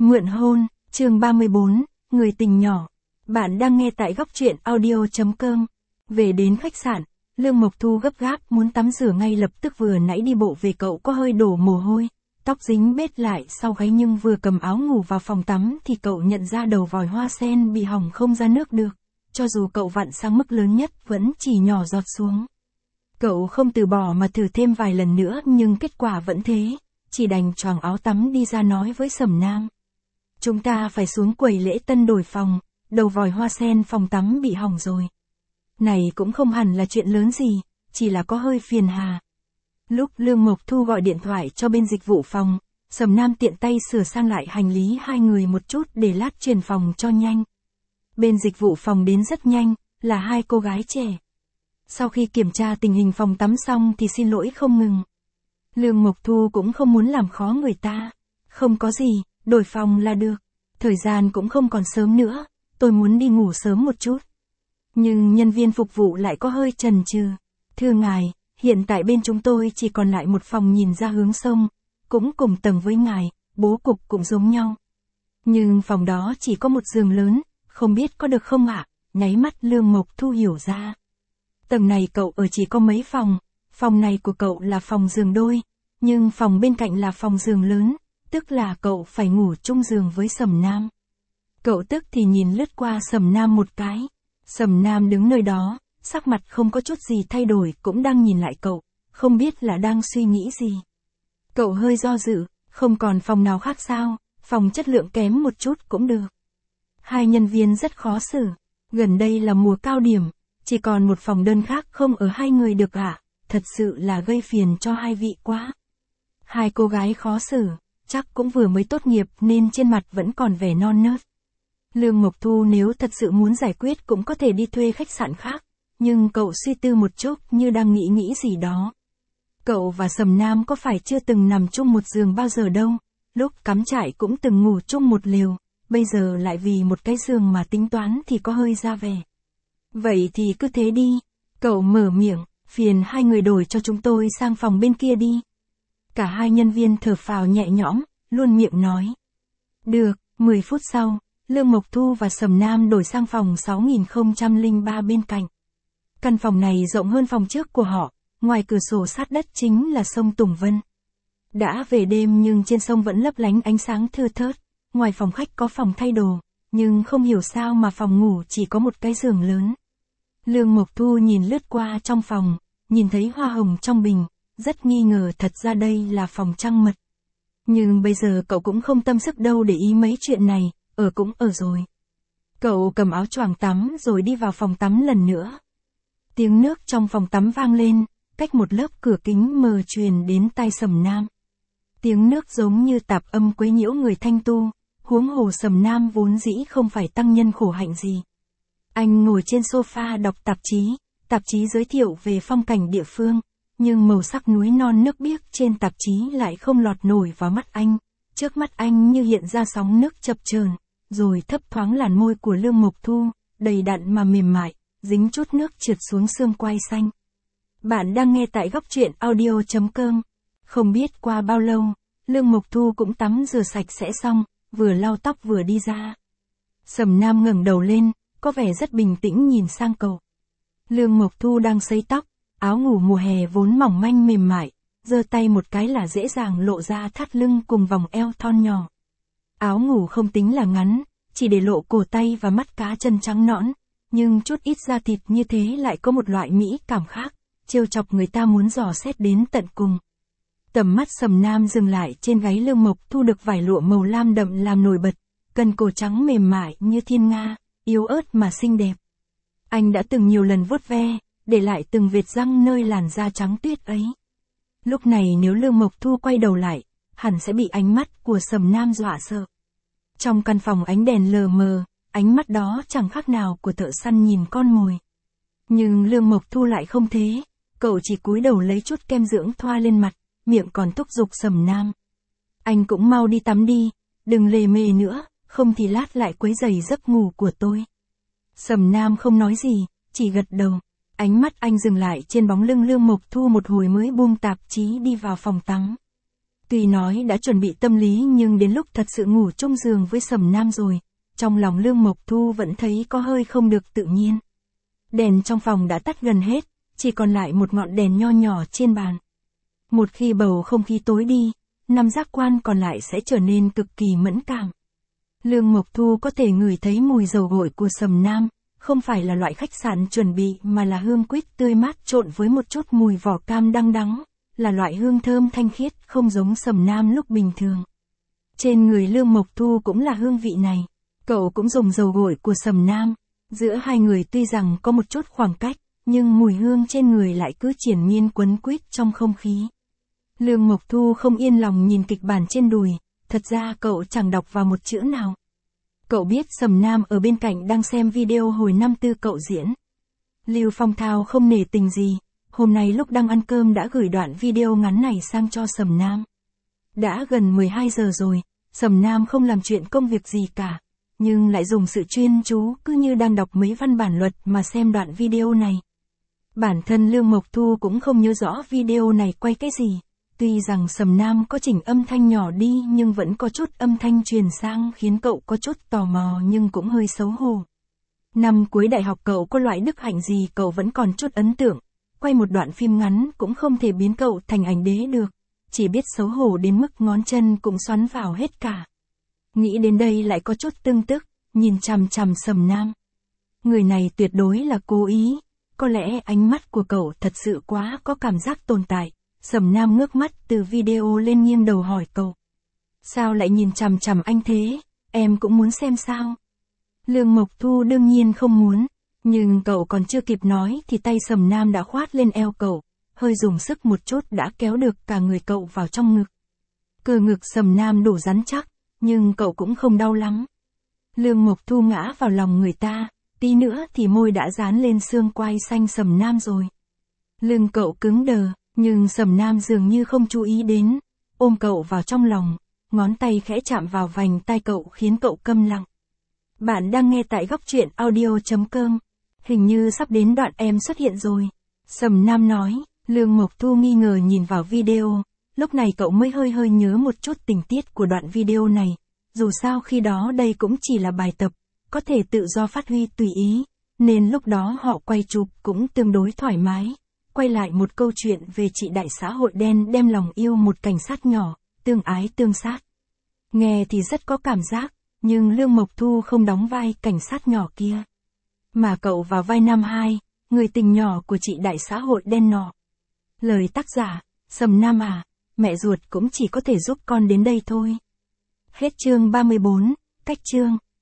Mượn hôn, chương 34, người tình nhỏ. Bạn đang nghe tại góc truyện audio.com. Về đến khách sạn, Lương Mộc Thu gấp gáp muốn tắm rửa ngay lập tức, vừa nãy đi bộ về cậu có hơi đổ mồ hôi, tóc dính bết lại sau gáy, nhưng vừa cầm áo ngủ vào phòng tắm thì cậu nhận ra đầu vòi hoa sen bị hỏng không ra nước được. Cho dù cậu vặn sang mức lớn nhất vẫn chỉ nhỏ giọt xuống. Cậu không từ bỏ mà thử thêm vài lần nữa, nhưng kết quả vẫn thế, chỉ đành choàng áo tắm đi ra nói với Sầm Nam. Chúng ta phải xuống quầy lễ tân đổi phòng, đầu vòi hoa sen phòng tắm bị hỏng rồi. Này cũng không hẳn là chuyện lớn gì, chỉ là có hơi phiền hà. Lúc Lương Mộc Thu gọi điện thoại cho bên dịch vụ phòng, Sầm Nam tiện tay sửa sang lại hành lý hai người một chút để lát chuyển phòng cho nhanh. Bên dịch vụ phòng đến rất nhanh, là hai cô gái trẻ. Sau khi kiểm tra tình hình phòng tắm xong thì xin lỗi không ngừng. Lương Mộc Thu cũng không muốn làm khó người ta. Không có gì, đổi phòng là được. Thời gian cũng không còn sớm nữa, tôi muốn đi ngủ sớm một chút. Nhưng nhân viên phục vụ lại có hơi chần chừ. Thưa ngài, hiện tại bên chúng tôi chỉ còn lại một phòng nhìn ra hướng sông, cũng cùng tầng với ngài, bố cục cũng giống nhau. Nhưng phòng đó chỉ có một giường lớn, không biết có được không ạ? Nháy mắt Lương Mộc Thu hiểu ra. Tầng này cậu ở chỉ có mấy phòng này của cậu là phòng giường đôi, nhưng phòng bên cạnh là phòng giường lớn, tức là cậu phải ngủ chung giường với Sầm Nam. Cậu tức thì nhìn lướt qua Sầm Nam một cái. Sầm Nam đứng nơi đó, sắc mặt không có chút gì thay đổi, cũng đang nhìn lại cậu, không biết là đang suy nghĩ gì. Cậu hơi do dự, không còn phòng nào khác sao, phòng chất lượng kém một chút cũng được. Hai nhân viên rất khó xử, gần đây là mùa cao điểm, chỉ còn một phòng đơn khác không ở hai người được ạ, thật sự là gây phiền cho hai vị quá. Hai cô gái khó xử, chắc cũng vừa mới tốt nghiệp nên trên mặt vẫn còn vẻ non nớt. Lương Mộc Thu nếu thật sự muốn giải quyết cũng có thể đi thuê khách sạn khác, nhưng cậu suy tư một chút như đang nghĩ gì đó. Cậu và Sầm Nam có phải chưa từng nằm chung một giường bao giờ đâu, lúc cắm trại cũng từng ngủ chung một lều, bây giờ lại vì một cái giường mà tính toán thì có hơi ra vẻ. Vậy thì cứ thế đi, cậu mở miệng, phiền hai người đổi cho chúng tôi sang phòng bên kia đi. Cả hai nhân viên thở phào nhẹ nhõm, luôn miệng nói. Được, 10 phút sau, Lương Mộc Thu và Sầm Nam đổi sang phòng 6003 bên cạnh. Căn phòng này rộng hơn phòng trước của họ, ngoài cửa sổ sát đất chính là sông Tùng Vân. Đã về đêm nhưng trên sông vẫn lấp lánh ánh sáng thưa thớt, ngoài phòng khách có phòng thay đồ, nhưng không hiểu sao mà phòng ngủ chỉ có một cái giường lớn. Lương Mộc Thu nhìn lướt qua trong phòng, nhìn thấy hoa hồng trong bình, rất nghi ngờ thật ra đây là phòng trăng mật. Nhưng bây giờ cậu cũng không tâm sức đâu để ý mấy chuyện này, ở cũng ở rồi. Cậu cầm áo choàng tắm rồi đi vào phòng tắm lần nữa. Tiếng nước trong phòng tắm vang lên, cách một lớp cửa kính mờ truyền đến tai Sầm Nam. Tiếng nước giống như tạp âm quấy nhiễu người thanh tu, huống hồ Sầm Nam vốn dĩ không phải tăng nhân khổ hạnh gì. Anh ngồi trên sofa đọc tạp chí giới thiệu về phong cảnh địa phương, nhưng màu sắc núi non nước biếc trên tạp chí lại không lọt nổi vào mắt anh. Trước mắt anh như hiện ra sóng nước chập chờn, rồi thấp thoáng làn môi của Lương Mộc Thu, đầy đặn mà mềm mại, dính chút nước trượt xuống xương quai xanh. Bạn đang nghe tại góc truyện audio.com. Không biết qua bao lâu, Lương Mộc Thu cũng tắm rửa sạch sẽ xong, vừa lau tóc vừa đi ra. Sầm Nam ngẩng đầu lên, có vẻ rất bình tĩnh nhìn sang cậu. Lương Mộc Thu đang sấy tóc, áo ngủ mùa hè vốn mỏng manh mềm mại, giơ tay một cái là dễ dàng lộ ra thắt lưng cùng vòng eo thon nhỏ. Áo ngủ không tính là ngắn, chỉ để lộ cổ tay và mắt cá chân trắng nõn, nhưng chút ít da thịt như thế lại có một loại mỹ cảm khác, trêu chọc người ta muốn dò xét đến tận cùng. Tầm mắt Sầm Nam dừng lại trên gáy Lương Mộc Thu được vải lụa màu lam đậm làm nổi bật, cần cổ trắng mềm mại như thiên nga, yếu ớt mà xinh đẹp. Anh đã từng nhiều lần vuốt ve, để lại từng vệt răng nơi làn da trắng tuyết ấy. Lúc này nếu Lương Mộc Thu quay đầu lại, hẳn sẽ bị ánh mắt của Sầm Nam dọa sợ. Trong căn phòng ánh đèn lờ mờ, ánh mắt đó chẳng khác nào của thợ săn nhìn con mồi. Nhưng Lương Mộc Thu lại không thế, cậu chỉ cúi đầu lấy chút kem dưỡng thoa lên mặt, miệng còn thúc giục Sầm Nam. Anh cũng mau đi tắm đi, đừng lề mề nữa, không thì lát lại quấy rầy giấc ngủ của tôi. Sầm Nam không nói gì, chỉ gật đầu. Ánh mắt anh dừng lại trên bóng lưng Lương Mộc Thu một hồi mới buông tạp chí đi vào phòng tắm. Tuy nói đã chuẩn bị tâm lý nhưng đến lúc thật sự ngủ chung giường với Sầm Nam rồi, trong lòng Lương Mộc Thu vẫn thấy có hơi không được tự nhiên. Đèn trong phòng đã tắt gần hết, chỉ còn lại một ngọn đèn nho nhỏ trên bàn. Một khi bầu không khí tối đi, 5 giác quan còn lại sẽ trở nên cực kỳ mẫn cảm. Lương Mộc Thu có thể ngửi thấy mùi dầu gội của Sầm Nam, không phải là loại khách sạn chuẩn bị mà là hương quýt tươi mát trộn với một chút mùi vỏ cam đắng đắng, là loại hương thơm thanh khiết không giống Sầm Nam lúc bình thường. Trên người Lương Mộc Thu cũng là hương vị này, cậu cũng dùng dầu gội của Sầm Nam, giữa hai người tuy rằng có một chút khoảng cách, nhưng mùi hương trên người lại cứ triền miên quấn quýt trong không khí. Lương Mộc Thu không yên lòng nhìn kịch bản trên đùi, thật ra cậu chẳng đọc vào một chữ nào. Cậu biết Sầm Nam ở bên cạnh đang xem video hồi năm tư cậu diễn. Lưu Phong Thao không nể tình gì, hôm nay lúc đang ăn cơm đã gửi đoạn video ngắn này sang cho Sầm Nam. Đã gần 12 giờ rồi, Sầm Nam không làm chuyện công việc gì cả, nhưng lại dùng sự chuyên chú cứ như đang đọc mấy văn bản luật mà xem đoạn video này. Bản thân Lương Mộc Thu cũng không nhớ rõ video này quay cái gì. Tuy rằng Sầm Nam có chỉnh âm thanh nhỏ đi nhưng vẫn có chút âm thanh truyền sang khiến cậu có chút tò mò nhưng cũng hơi xấu hổ. Năm cuối đại học cậu có loại đức hạnh gì cậu vẫn còn chút ấn tượng. Quay một đoạn phim ngắn cũng không thể biến cậu thành ảnh đế được. Chỉ biết xấu hổ đến mức ngón chân cũng xoắn vào hết cả. Nghĩ đến đây lại có chút tưng tức, nhìn chằm chằm Sầm Nam. Người này tuyệt đối là cố ý. Có lẽ ánh mắt của cậu thật sự quá có cảm giác tồn tại. Sầm Nam ngước mắt từ video lên nghiêng đầu hỏi cậu. Sao lại nhìn chằm chằm anh thế, em cũng muốn xem sao? Lương Mộc Thu đương nhiên không muốn, nhưng cậu còn chưa kịp nói thì tay Sầm Nam đã khoát lên eo cậu, hơi dùng sức một chút đã kéo được cả người cậu vào trong ngực. Cơ ngực Sầm Nam đủ rắn chắc, nhưng cậu cũng không đau lắm. Lương Mộc Thu ngã vào lòng người ta, tí nữa thì môi đã dán lên xương quai xanh Sầm Nam rồi. Lưng cậu cứng đờ. Nhưng Sầm Nam dường như không chú ý đến, ôm cậu vào trong lòng, ngón tay khẽ chạm vào vành tai cậu khiến cậu câm lặng. Bạn đang nghe tại góc truyện audio.com. Hình như sắp đến đoạn em xuất hiện rồi. Sầm Nam nói, Lương Mộc Thu nghi ngờ nhìn vào video, lúc này cậu mới hơi nhớ một chút tình tiết của đoạn video này. Dù sao khi đó đây cũng chỉ là bài tập, có thể tự do phát huy tùy ý, nên lúc đó họ quay chụp cũng tương đối thoải mái. Quay lại một câu chuyện về chị đại xã hội đen đem lòng yêu một cảnh sát nhỏ, tương ái tương sát. Nghe thì rất có cảm giác, nhưng Lương Mộc Thu không đóng vai cảnh sát nhỏ kia. Mà cậu vào vai Nam Hai, người tình nhỏ của chị đại xã hội đen nọ. Lời tác giả, Sầm Nam à, mẹ ruột cũng chỉ có thể giúp con đến đây thôi. Hết chương 34, cách chương.